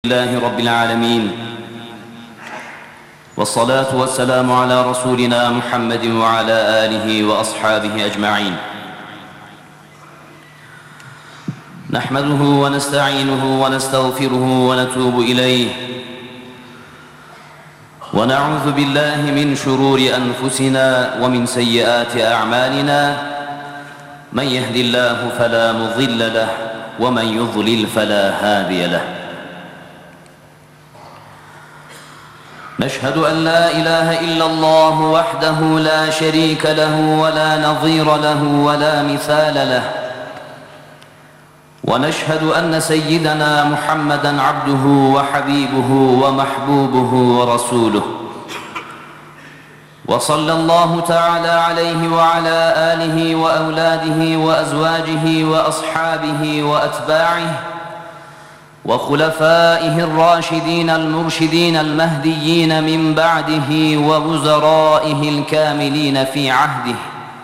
لله رب العالمين، والصلاة والسلام على رسولنا محمد وعلى آله وأصحابه أجمعين. نحمده ونستعينه ونستغفره ونتوب إليه، ونعوذ بالله من شرور أنفسنا ومن سيئات أعمالنا. من يهد الله فلا مضل له، ومن يضلل فلا هادي له. نشهد أن لا إله إلا الله وحده لا شريك له ولا نظير له ولا مثال له، ونشهد أن سيدنا محمدًا عبده وحبيبه ومحبوبه ورسوله، وصلى الله تعالى عليه وعلى آله وأولاده وأزواجه وأصحابه وأتباعه وخلفائه الراشدين المرشدين المهديين من بعده ووزرائه الكاملين في عهده،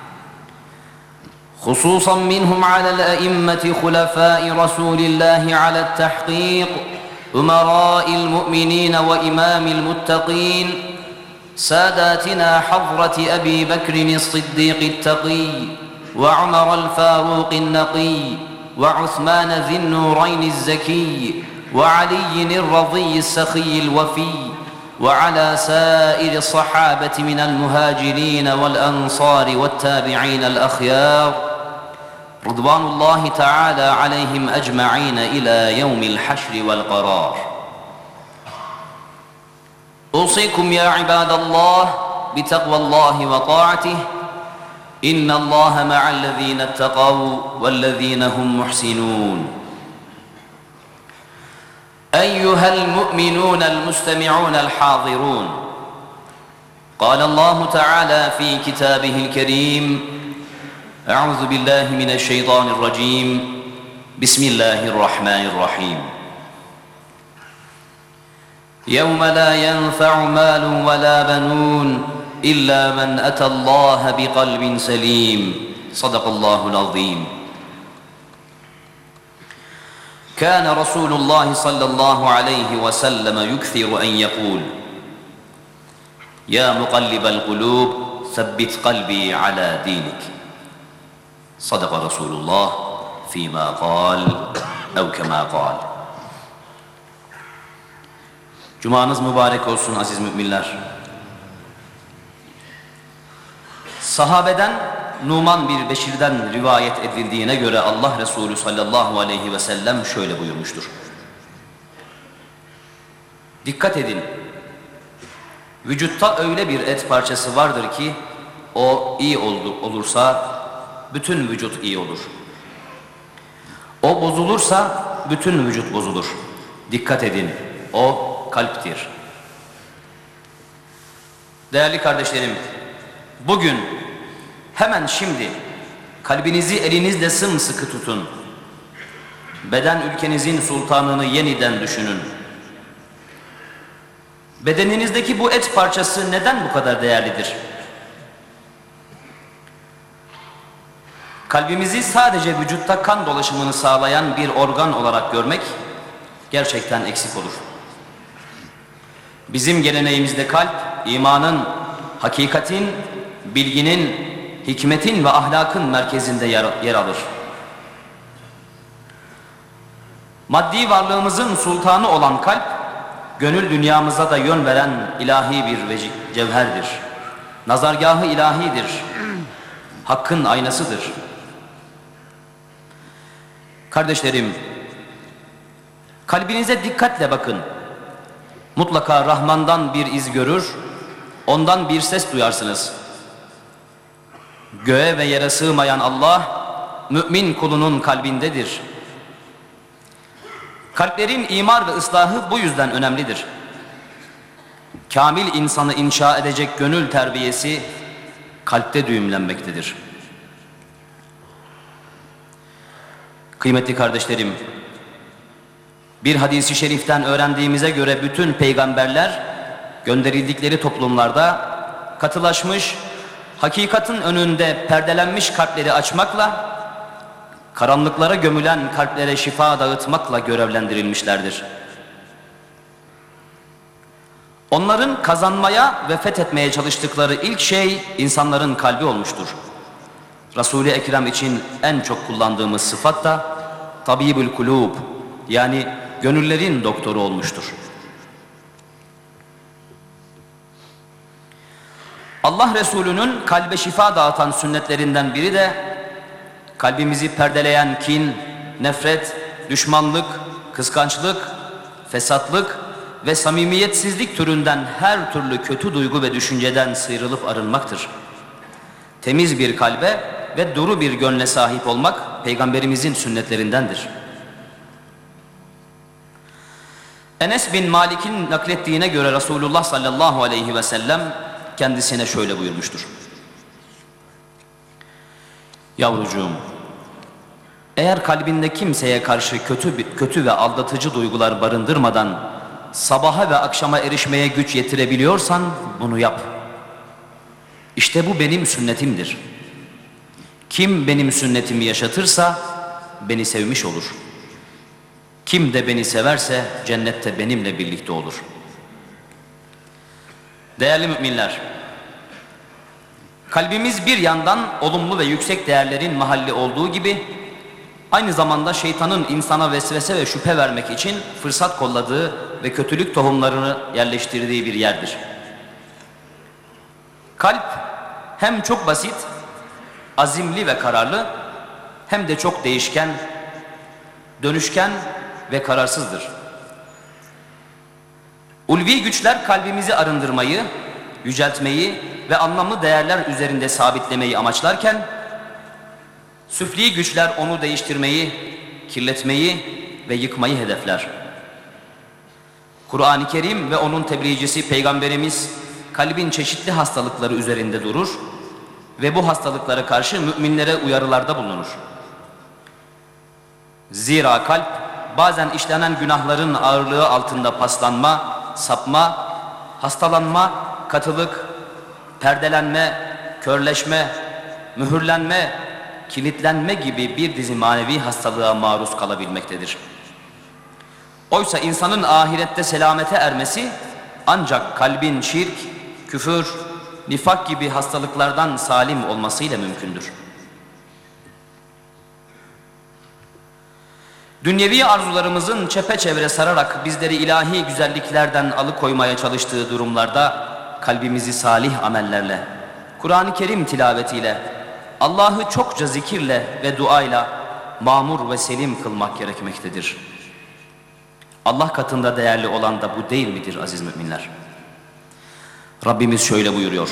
خصوصا منهم على الأئمة خلفاء رسول الله على التحقيق، أمراء المؤمنين وإمام المتقين، ساداتنا حضرة أبي بكر الصديق التقي، وعمر الفاروق النقي، وعثمان ذي النورين الزكي، وعلي الرضي السخي الوفي، وعلى سائر الصحابة من المهاجرين والأنصار والتابعين الأخيار، رضوان الله تعالى عليهم أجمعين إلى يوم الحشر والقرار. أوصيكم يا عباد الله بتقوى الله وطاعته، إن الله مع الذين اتقوا والذين هم محسنون. أيها المؤمنون المستمعون الحاضرون، قال الله تعالى في كتابه الكريم: أعوذ بالله من الشيطان الرجيم، بسم الله الرحمن الرحيم. يوم لا ينفع مال ولا بنون إلا من أتى الله بقلب سليم. صدق الله العظيم. كان رسول الله صلى الله عليه وسلم يكثر أن يقول: يا مقلب القلوب ثبت قلبي على دينك. صدق رسول الله فيما قال أو كما قال. Cumanız mübarek olsun aziz müminler. Sahabeden Numan bir Beşir'den rivayet edildiğine göre Allah Resulü sallallahu aleyhi ve sellem şöyle buyurmuştur: Dikkat edin, vücutta öyle bir et parçası vardır ki o iyi olursa bütün vücut iyi olur. O bozulursa bütün vücut bozulur. Dikkat edin, o kalptir. Değerli kardeşlerim, bugün, hemen şimdi kalbinizi elinizle sımsıkı tutun. Beden ülkenizin sultanını yeniden düşünün. Bedeninizdeki bu et parçası neden bu kadar değerlidir? Kalbimizi sadece vücutta kan dolaşımını sağlayan bir organ olarak görmek gerçekten eksik olur. Bizim geleneğimizde kalp, imanın, hakikatin, bilginin, hikmetin ve ahlakın merkezinde yer alır. Maddi varlığımızın sultanı olan kalp, gönül dünyamıza da yön veren ilahi bir cevherdir. Nazargahı ilahidir. Hakkın aynasıdır. Kardeşlerim, kalbinize dikkatle bakın. Mutlaka Rahman'dan bir iz görür, ondan bir ses duyarsınız. Göğe ve yere sığmayan Allah, mümin kulunun kalbindedir. Kalplerin imar ve ıslahı bu yüzden önemlidir. Kamil insanı inşa edecek gönül terbiyesi kalpte düğümlenmektedir. Kıymetli kardeşlerim, bir hadisi şeriften öğrendiğimize göre bütün peygamberler gönderildikleri toplumlarda katılaşmış, hakikatin önünde perdelenmiş kalpleri açmakla, karanlıklara gömülen kalplere şifa dağıtmakla görevlendirilmişlerdir. Onların kazanmaya ve fethetmeye çalıştıkları ilk şey insanların kalbi olmuştur. Resul-i Ekrem için en çok kullandığımız sıfat da tabibül kulub, yani gönüllerin doktoru olmuştur. Allah Resulü'nün kalbe şifa dağıtan sünnetlerinden biri de kalbimizi perdeleyen kin, nefret, düşmanlık, kıskançlık, fesatlık ve samimiyetsizlik türünden her türlü kötü duygu ve düşünceden sıyrılıp arınmaktır. Temiz bir kalbe ve duru bir gönle sahip olmak Peygamberimizin sünnetlerindendir. Enes bin Malik'in naklettiğine göre Resulullah sallallahu aleyhi ve sellem kendisine şöyle buyurmuştur: Yavrucuğum, eğer kalbinde kimseye karşı kötü ve aldatıcı duygular barındırmadan sabaha ve akşama erişmeye güç yetirebiliyorsan bunu yap. İşte bu benim sünnetimdir. Kim benim sünnetimi yaşatırsa beni sevmiş olur. Kim de beni severse cennette benimle birlikte olur. Değerli müminler, kalbimiz bir yandan olumlu ve yüksek değerlerin mahalli olduğu gibi aynı zamanda şeytanın insana vesvese ve şüphe vermek için fırsat kolladığı ve kötülük tohumlarını yerleştirdiği bir yerdir. Kalp hem çok basit, azimli ve kararlı, hem de çok değişken, dönüşken ve kararsızdır. Ulvi güçler kalbimizi arındırmayı, yüceltmeyi ve anlamlı değerler üzerinde sabitlemeyi amaçlarken, süfli güçler onu değiştirmeyi, kirletmeyi ve yıkmayı hedefler. Kur'an-ı Kerim ve onun tebliğcisi Peygamberimiz kalbin çeşitli hastalıkları üzerinde durur ve bu hastalıklara karşı müminlere uyarılarda bulunur. Zira kalp bazen işlenen günahların ağırlığı altında paslanma, sapma, hastalanma, katılık, perdelenme, körleşme, mühürlenme, kilitlenme gibi bir dizi manevi hastalığa maruz kalabilmektedir. Oysa insanın ahirette selamete ermesi ancak kalbin şirk, küfür, nifak gibi hastalıklardan salim olmasıyla mümkündür. Dünyevi arzularımızın çepeçevre sararak bizleri ilahi güzelliklerden alıkoymaya çalıştığı durumlarda kalbimizi salih amellerle, Kur'an-ı Kerim tilavetiyle, Allah'ı çokça zikirle ve duayla mamur ve selim kılmak gerekmektedir. Allah katında değerli olan da bu değil midir aziz müminler? Rabbimiz şöyle buyuruyor: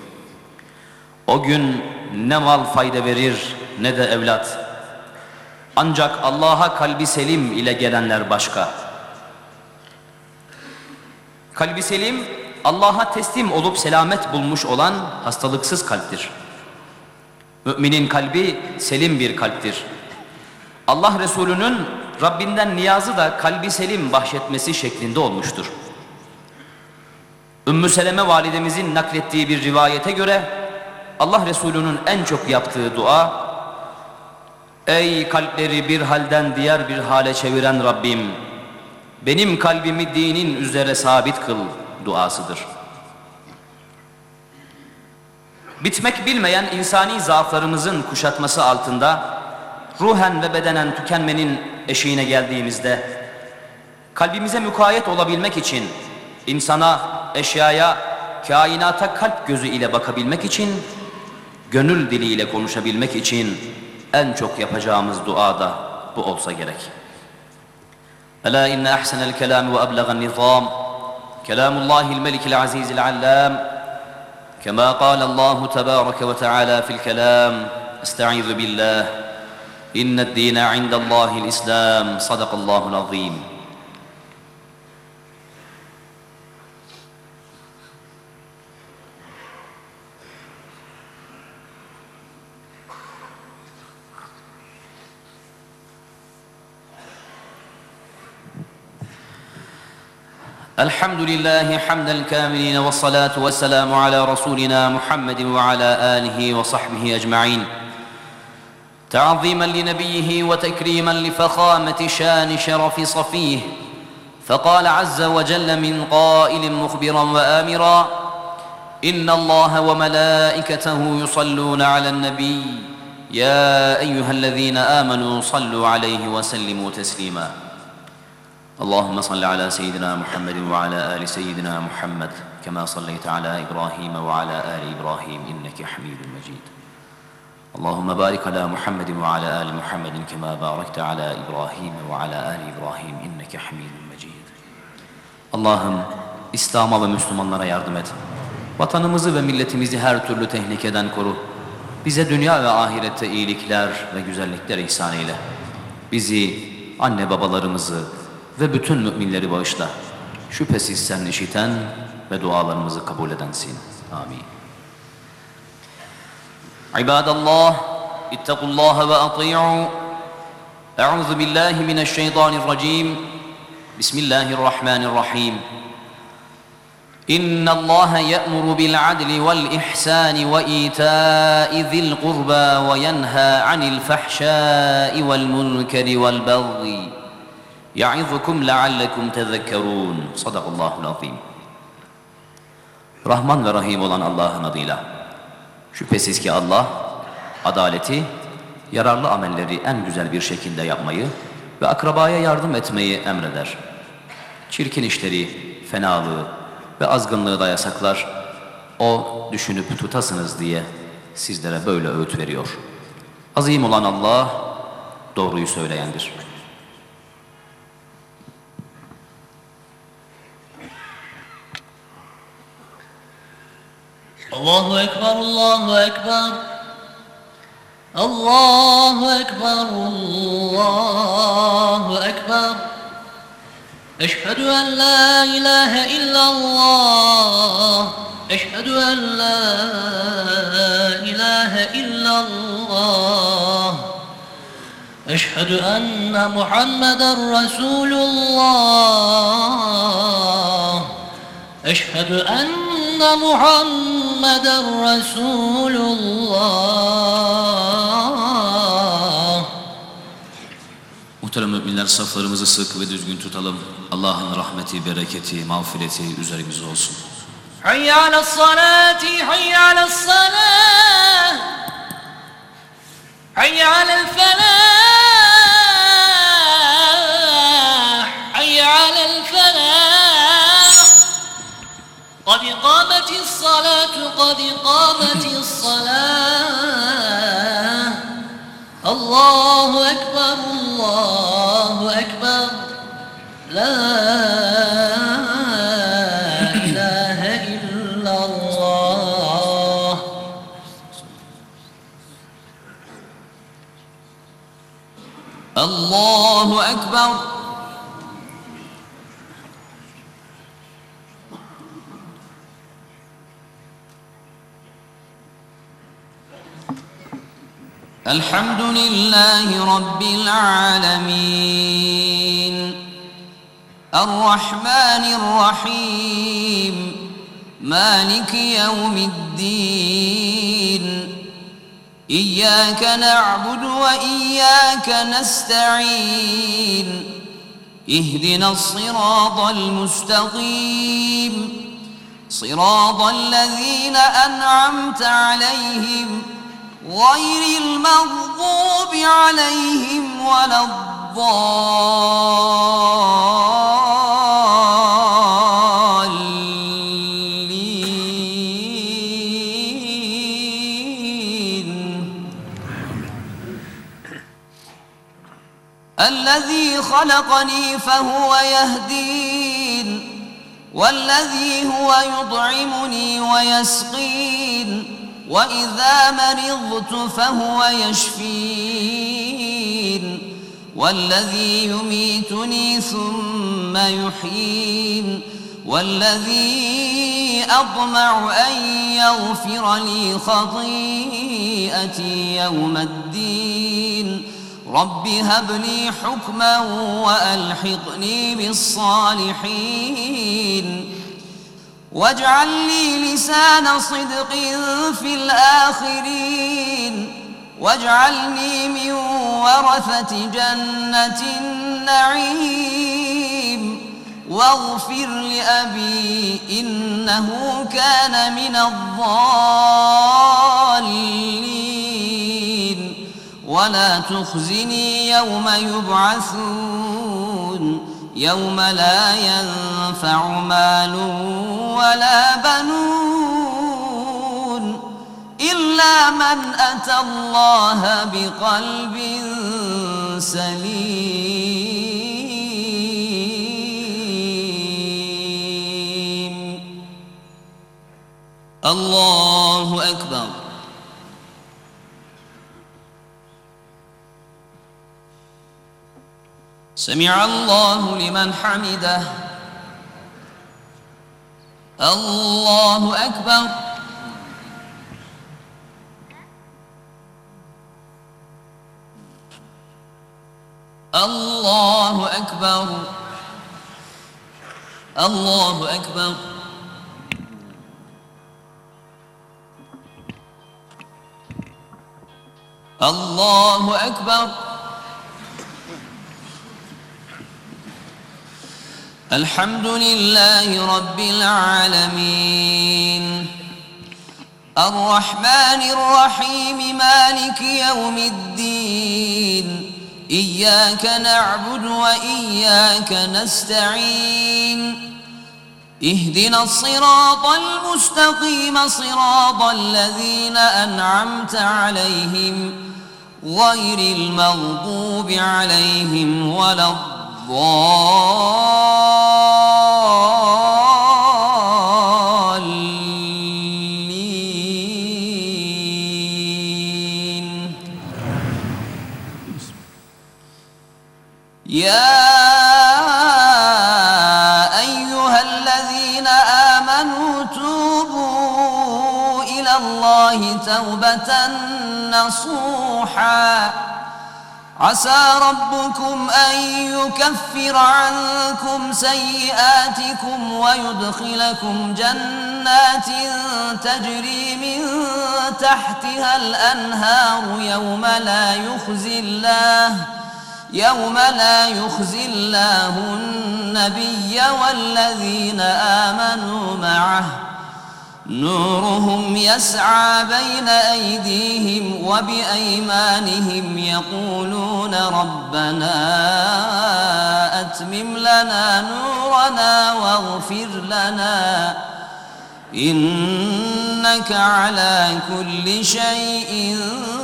O gün ne mal fayda verir ne de evlat. Ancak Allah'a kalbi selim ile gelenler başka. Kalbi selim, Allah'a teslim olup selamet bulmuş olan hastalıksız kalptir. Müminin kalbi selim bir kalptir. Allah Resulü'nün Rabbinden niyazı da kalbi selim bahşetmesi şeklinde olmuştur. Ümmü Seleme validemizin naklettiği bir rivayete göre Allah Resulü'nün en çok yaptığı dua, Ey kalpleri bir halden diğer bir hale çeviren Rabbim, benim kalbimi dinin üzere sabit kıl duasıdır. Bitmek bilmeyen insani zaaflarımızın kuşatması altında ruhen ve bedenen tükenmenin eşiğine geldiğimizde kalbimize mukayyet olabilmek için, insana, eşyaya, kainata kalp gözü ile bakabilmek için, gönül diliyle konuşabilmek için en çok yapacağımız dua da bu olsa gerek. Ela inne ahsenel kelam ve ablagan nizam kelamullahil melikil azizil allam kema kâle Allahu tebâreke ve teâlâ fil kelam estaizu billah inned dîne indallâhil islam sadakallâhul azîm. الحمد لله حمد الكاملين والصلاة والسلام على رسولنا محمد وعلى آله وصحبه أجمعين تعظيما لنبيه وتكريما لفخامة شان شرف صفيه فقال عز وجل من قائل مخبرا وآمرا: إن الله وملائكته يصلون على النبي يا أيها الذين آمنوا صلوا عليه وسلموا تسليما. اللهم صل على سيدنا محمد وعلى آل سيدنا محمد كما صليت على إبراهيم وعلى آل إبراهيم إنك حميد مجيد. اللهم بارك على محمد وعلى آل محمد كما باركت على إبراهيم وعلى آل إبراهيم إنك حميد مجيد. Allah'ım İslam'a ve Müslümanlara yardım et. Vatanımızı ve milletimizi her türlü tehlikeden koru. Bize dünya ve ahirette iyilikler ve güzellikler ihsan eyle. Bizi, anne babalarımızı ve bütün müminleri bağışla. Şüphesiz sen işiten ve dualarımızı kabul edensin. Amin. İbadallah, ittakullaha ve ati'u. Euzu billahi mineşşeytanirracim. Bismillahirrahmanirrahim. إن الله يأمر بالعدل والإحسان وإيتاء ذي القربى وينهى عن الفحشاء والمنكر والبغي يعظكم لعلكم تذكرون. صدق الله العظيم. Rahman ve Rahim olan Allah'ın adıyla. Şüphesiz ki Allah, adaleti, yararlı amelleri en güzel bir şekilde yapmayı ve akrabaya yardım etmeyi emreder. Çirkin işleri, fenalığı ve azgınlığı da yasaklar. O düşünüp tutasınız diye sizlere böyle öğüt veriyor. Azim olan Allah doğruyu söyleyendir. Allahu Ekber, Allahu Ekber. Allahu Ekber, Allahu Ekber. Eşhedü en la ilahe illallah. Eşhedü en la ilahe illallah. Eşhedü enne Muhammeden Resulullah. Eşhedü enne Muhammeden Resulullah. Muhterem müminler, saflarımızı sık ve düzgün tutalım. Allah'ın rahmeti, bereketi, mağfireti üzerimize olsun. Hayy alas salati, hayy alas salah. Hayy alel felah. Hayy alel felah. Kad iqametis salatu, kad iqametis salah. Allahu Ekber, Allahu Ekber. La ilahe illallah. Allahu Ekber. Elhamdülillahi Rabbil alemin. Errahmanirrahim. Maliki yevmiddin. İyyâke na'budu ve iyyâke nesta'in. İhdinas-sirâtal mustakîm. Sirâtallezîne en'amte aleyhim. غير المغضوب عليهم ولا الضالين. الذي خلقني فهو يهدين والذي هو يطعمني ويسقين وإذا مرضت فهو يشفين والذي يميتني ثم يحيين والذي أطمع أن يغفر لي خطيئتي يوم الدين. رب هب لي حكما وألحقني بالصالحين واجعل لي لسان صدق في الآخرين واجعلني من ورثة جنة النعيم واغفر لأبي إنه كان من الضالين ولا تخزني يوم يبعثون يوم لا ينفع مال ولا بنون إلا من أتى الله بقلب سليم. الله أكبر. سمع الله لمن حمده. الله أكبر. الله أكبر. الله أكبر. الله أكبر. الحمد لله رب العالمين الرحمن الرحيم مالك يوم الدين إياك نعبد وإياك نستعين اهدنا الصراط المستقيم صراط الذين أنعمت عليهم غير المغضوب عليهم ولا الضالين. يا أيها الذين آمنوا توبوا إلى الله توبة نصوحا عسى ربكم أن يكفر عنكم سيئاتكم ويدخلكم جنات تجري من تحتها الأنهار يوم لا يخزي الله النبي والذين آمنوا معه نورهم يسعى بين أيديهم وبأيمانهم يقولون ربنا أتمم لنا نورنا واغفر لنا إنك على كل شيء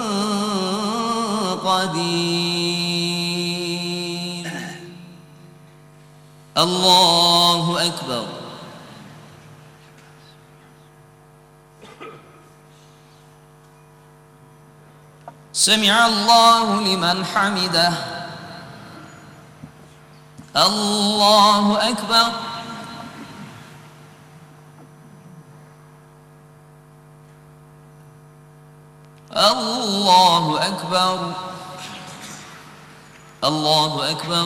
قدير. الله أكبر. سمع الله لمن حمده. الله أكبر. الله أكبر. الله أكبر.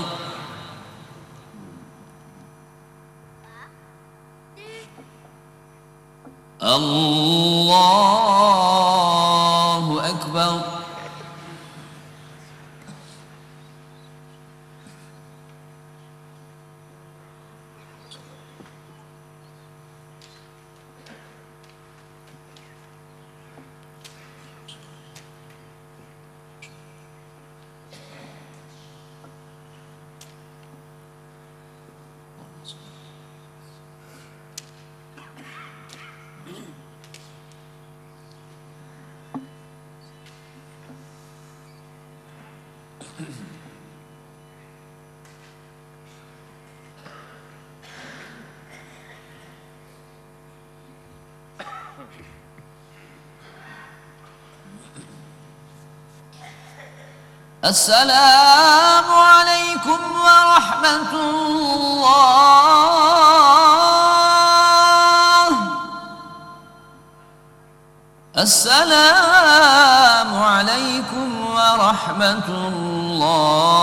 الله أكبر. السلام عليكم ورحمة الله. السلام عليكم ورحمة الله